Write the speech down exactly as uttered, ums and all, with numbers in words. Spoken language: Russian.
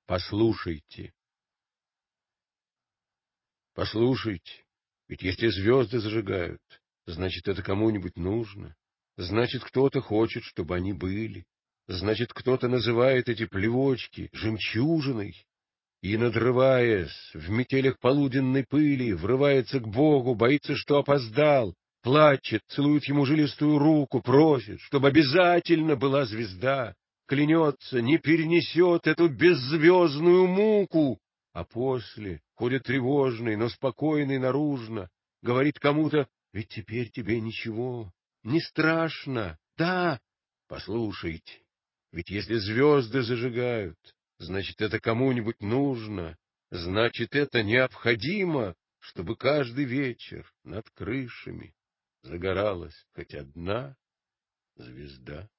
Послушайте. Послушайте, ведь если звезды зажигают, значит, это кому-нибудь нужно. Значит, кто-то хочет, чтобы они были. Значит, кто-то называет эти плевочки жемчужиной и, надрываясь в метелях полуденной пыли, врывается к Богу, боится, что опоздал, плачет, целует ему жилистую руку, просит, чтобы обязательно была звезда, клянется, не перенесет эту беззвездную муку, а после ходит тревожный, но спокойный наружно, говорит кому-то: «Ведь теперь тебе ничего, не страшно, да?» Послушайте, ведь если звезды зажигают, значит, это кому-нибудь нужно, значит, это необходимо, чтобы каждый вечер над крышами загоралась хоть одна звезда.